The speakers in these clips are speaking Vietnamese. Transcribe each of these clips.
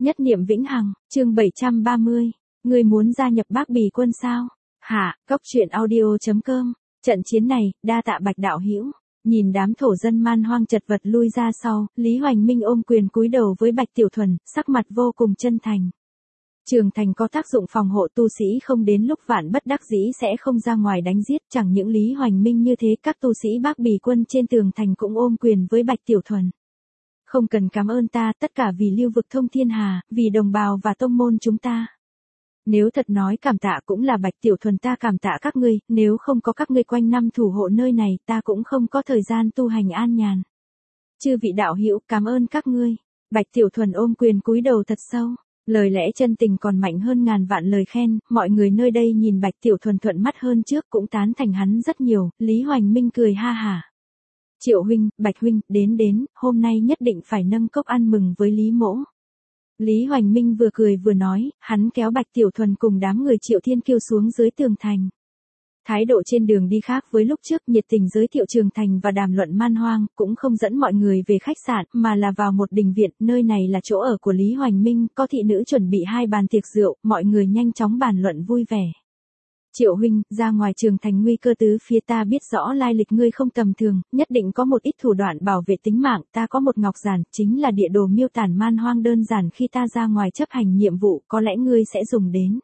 Nhất niệm vĩnh hằng, chương 730. Ngươi muốn gia nhập Bác Bì quân sao? Hả, Cốc truyện audio.com. Trận chiến này, đa tạ Bạch đạo hữu. Nhìn đám thổ dân man hoang chật vật lui ra sau, Lý Hoành Minh ôm quyền cúi đầu với Bạch Tiểu Thuần, sắc mặt vô cùng chân thành. Trường thành có tác dụng phòng hộ tu sĩ không đến lúc vạn bất đắc dĩ sẽ không ra ngoài đánh giết, chẳng những Lý Hoành Minh như thế, các tu sĩ Bác Bì quân trên tường thành cũng ôm quyền với Bạch Tiểu Thuần. Không cần cảm ơn ta, tất cả vì lưu vực thông thiên hà, vì đồng bào và tông môn chúng ta. Nếu thật nói cảm tạ cũng là Bạch Tiểu Thuần ta cảm tạ các ngươi, nếu không có các ngươi quanh năm thủ hộ nơi này ta cũng không có thời gian tu hành an nhàn. Chư vị đạo hữu cảm ơn các ngươi. Bạch Tiểu Thuần ôm quyền cúi đầu thật sâu, lời lẽ chân tình còn mạnh hơn ngàn vạn lời khen, mọi người nơi đây nhìn Bạch Tiểu Thuần thuận mắt hơn trước cũng tán thành hắn rất nhiều, Lý Hoành Minh cười ha hả. Triệu huynh, Bạch huynh, đến, hôm nay nhất định phải nâng cốc ăn mừng với Lý mỗ. Lý Hoành Minh vừa cười vừa nói, hắn kéo Bạch Tiểu Thuần cùng đám người Triệu Thiên Kiêu xuống dưới tường thành. Thái độ trên đường đi khác với lúc trước, nhiệt tình giới thiệu trường thành và đàm luận man hoang, cũng không dẫn mọi người về khách sạn, mà là vào một đình viện, nơi này là chỗ ở của Lý Hoành Minh, có thị nữ chuẩn bị 2 bàn tiệc rượu, mọi người nhanh chóng bàn luận vui vẻ. Triệu huynh, ra ngoài trường thành nguy cơ tứ phía, ta biết rõ lai lịch ngươi không tầm thường, nhất định có một ít thủ đoạn bảo vệ tính mạng, ta có một ngọc giản, chính là địa đồ miêu tả man hoang đơn giản, khi ta ra ngoài chấp hành nhiệm vụ, có lẽ ngươi sẽ dùng đến.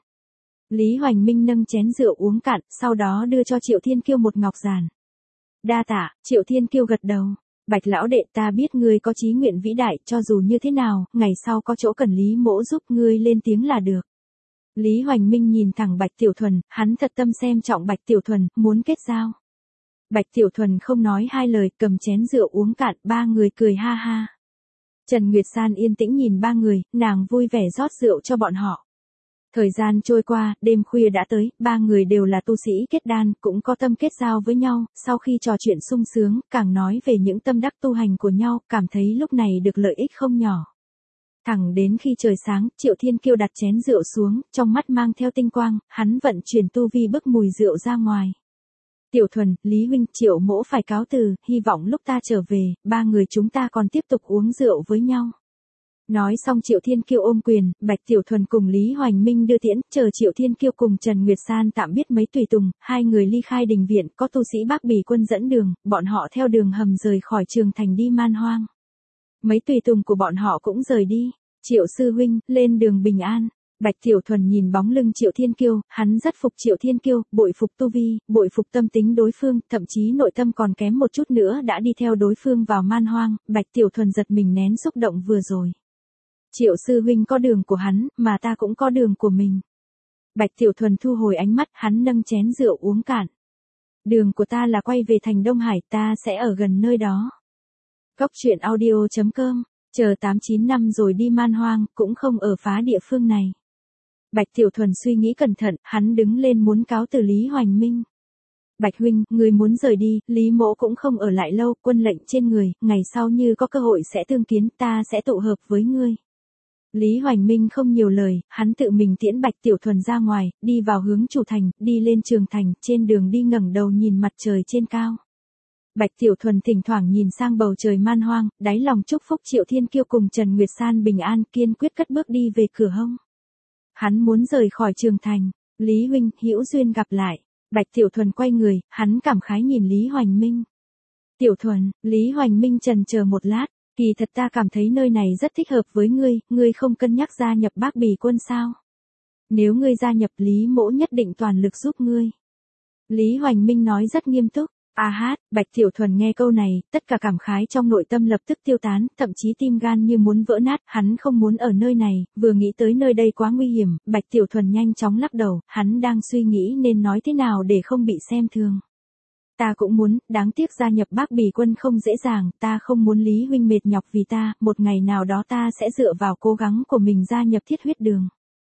Lý Hoành Minh nâng chén rượu uống cạn, sau đó đưa cho Triệu Thiên Kiêu một ngọc giản. Đa tạ, Triệu Thiên Kiêu gật đầu. Bạch lão đệ, ta biết ngươi có chí nguyện vĩ đại, cho dù như thế nào, ngày sau có chỗ cần Lý mỗ giúp ngươi lên tiếng là được. Lý Hoành Minh nhìn thẳng Bạch Tiểu Thuần, hắn thật tâm xem trọng Bạch Tiểu Thuần, muốn kết giao. Bạch Tiểu Thuần không nói hai lời, cầm chén rượu uống cạn, ba người cười ha ha. Trần Nguyệt San yên tĩnh nhìn ba người, nàng vui vẻ rót rượu cho bọn họ. Thời gian trôi qua, đêm khuya đã tới, ba người đều là tu sĩ kết đan, cũng có tâm kết giao với nhau, sau khi trò chuyện sung sướng, càng nói về những tâm đắc tu hành của nhau, cảm thấy lúc này được lợi ích không nhỏ. Thẳng đến khi trời sáng, Triệu Thiên Kiêu đặt chén rượu xuống, trong mắt mang theo tinh quang, hắn vận chuyển tu vi bức mùi rượu ra ngoài. Tiểu Thuần, Lý huynh, Triệu mỗ phải cáo từ, hy vọng lúc ta trở về, ba người chúng ta còn tiếp tục uống rượu với nhau. Nói xong Triệu Thiên Kiêu ôm quyền, Bạch Tiểu Thuần cùng Lý Hoành Minh đưa tiễn, chờ Triệu Thiên Kiêu cùng Trần Nguyệt San tạm biết mấy tùy tùng, hai người ly khai đình viện, có tu sĩ Bác Bì quân dẫn đường, bọn họ theo đường hầm rời khỏi trường thành đi man hoang. Mấy tùy tùng của bọn họ cũng rời đi. Triệu sư huynh, lên đường bình an. Bạch Tiểu Thuần nhìn bóng lưng Triệu Thiên Kiêu, hắn rất phục Triệu Thiên Kiêu, bội phục tu vi, bội phục tâm tính đối phương, thậm chí nội tâm còn kém một chút nữa đã đi theo đối phương vào man hoang, Bạch Tiểu Thuần giật mình nén xúc động vừa rồi. Triệu sư huynh có đường của hắn, mà ta cũng có đường của mình. Bạch Tiểu Thuần thu hồi ánh mắt, hắn nâng chén rượu uống cạn. Đường của ta là quay về thành Đông Hải, ta sẽ ở gần nơi đó. Cốc truyện audio.com. Chờ 8-9 năm rồi đi man hoang, cũng không ở phá địa phương này. Bạch Tiểu Thuần suy nghĩ cẩn thận, hắn đứng lên muốn cáo từ Lý Hoành Minh. Bạch huynh, người muốn rời đi, Lý mỗ cũng không ở lại lâu, quân lệnh trên người, ngày sau như có cơ hội sẽ tương kiến, ta sẽ tụ hợp với ngươi. Lý Hoành Minh không nhiều lời, hắn tự mình tiễn Bạch Tiểu Thuần ra ngoài, đi vào hướng chủ thành, đi lên trường thành, trên đường đi ngẩng đầu nhìn mặt trời trên cao. Bạch Tiểu Thuần thỉnh thoảng nhìn sang bầu trời man hoang, đáy lòng chúc phúc Triệu Thiên Kiêu cùng Trần Nguyệt San bình an, kiên quyết cất bước đi về cửa hông. Hắn muốn rời khỏi trường thành. Lý huynh, hữu duyên gặp lại. Bạch Tiểu Thuần quay người, hắn cảm khái nhìn Lý Hoành Minh. Tiểu Thuần, Lý Hoành Minh chần chờ một lát, kỳ thật ta cảm thấy nơi này rất thích hợp với ngươi không cân nhắc gia nhập Bác Bì quân sao? Nếu ngươi gia nhập, Lý mỗ nhất định toàn lực giúp ngươi. Lý Hoành Minh nói rất nghiêm túc. Bạch Tiểu Thuần nghe câu này, tất cả cảm khái trong nội tâm lập tức tiêu tán, thậm chí tim gan như muốn vỡ nát, hắn không muốn ở nơi này, vừa nghĩ tới nơi đây quá nguy hiểm, Bạch Tiểu Thuần nhanh chóng lắc đầu, hắn đang suy nghĩ nên nói thế nào để không bị xem thường. Ta cũng muốn, đáng tiếc gia nhập Bác Bì quân không dễ dàng, ta không muốn Lý huynh mệt nhọc vì ta, một ngày nào đó ta sẽ dựa vào cố gắng của mình gia nhập Thiết Huyết Đường.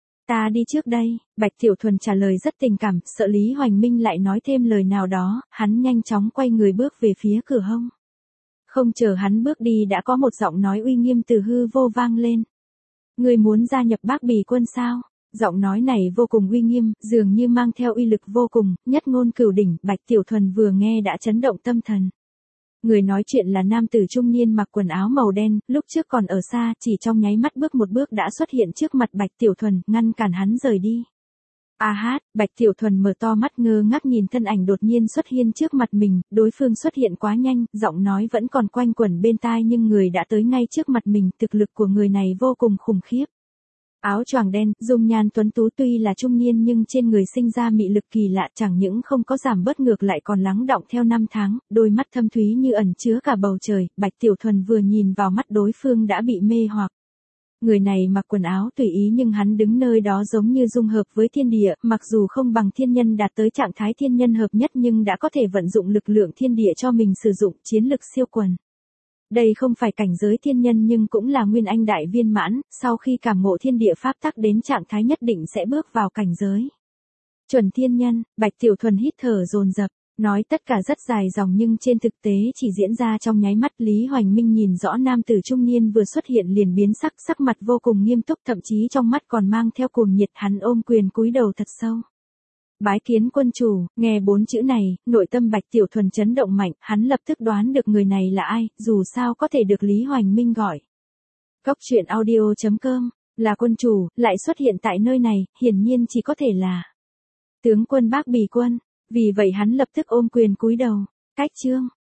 Ta đi trước đây, Bạch Tiểu Thuần trả lời rất tình cảm, sợ Lý Hoành Minh lại nói thêm lời nào đó, hắn nhanh chóng quay người bước về phía cửa hông. Không chờ hắn bước đi đã có một giọng nói uy nghiêm từ hư vô vang lên. Người muốn gia nhập Bác Bì quân sao? Giọng nói này vô cùng uy nghiêm, dường như mang theo uy lực vô cùng, nhất ngôn cửu đỉnh, Bạch Tiểu Thuần vừa nghe đã chấn động tâm thần. Người nói chuyện là nam tử trung niên mặc quần áo màu đen, lúc trước còn ở xa, chỉ trong nháy mắt bước một bước đã xuất hiện trước mặt Bạch Tiểu Thuần, ngăn cản hắn rời đi. A hát, Bạch Tiểu Thuần mở to mắt ngơ ngác nhìn thân ảnh đột nhiên xuất hiện trước mặt mình, đối phương xuất hiện quá nhanh, giọng nói vẫn còn quanh quẩn bên tai nhưng người đã tới ngay trước mặt mình, thực lực của người này vô cùng khủng khiếp. Áo choàng đen, dung nhan tuấn tú tuy là trung niên nhưng trên người sinh ra mị lực kỳ lạ, chẳng những không có giảm bớt ngược lại còn lắng đọng theo năm tháng, đôi mắt thâm thúy như ẩn chứa cả bầu trời, Bạch Tiểu Thuần vừa nhìn vào mắt đối phương đã bị mê hoặc. Người này mặc quần áo tùy ý nhưng hắn đứng nơi đó giống như dung hợp với thiên địa, mặc dù không bằng thiên nhân đạt tới trạng thái thiên nhân hợp nhất nhưng đã có thể vận dụng lực lượng thiên địa cho mình sử dụng, chiến lực siêu quần. Đây không phải cảnh giới thiên nhân nhưng cũng là nguyên anh đại viên mãn, sau khi cảm ngộ thiên địa pháp tắc đến trạng thái nhất định sẽ bước vào cảnh giới chuẩn thiên nhân. Bạch Tiểu Thuần hít thở dồn dập, nói tất cả rất dài dòng nhưng trên thực tế chỉ diễn ra trong nháy mắt. Lý Hoành Minh nhìn rõ nam tử trung niên vừa xuất hiện liền biến sắc, sắc mặt vô cùng nghiêm túc, thậm chí trong mắt còn mang theo cuồng nhiệt, hắn ôm quyền cúi đầu thật sâu. Bái kiến quân chủ, nghe 4 chữ này, nội tâm Bạch Tiểu Thuần chấn động mạnh, hắn lập tức đoán được người này là ai, dù sao có thể được Lý Hoành Minh gọi. Cốc truyện audio.com, là quân chủ, lại xuất hiện tại nơi này, hiển nhiên chỉ có thể là tướng quân Bác Bì Quân, vì vậy hắn lập tức ôm quyền cúi đầu. Cách chương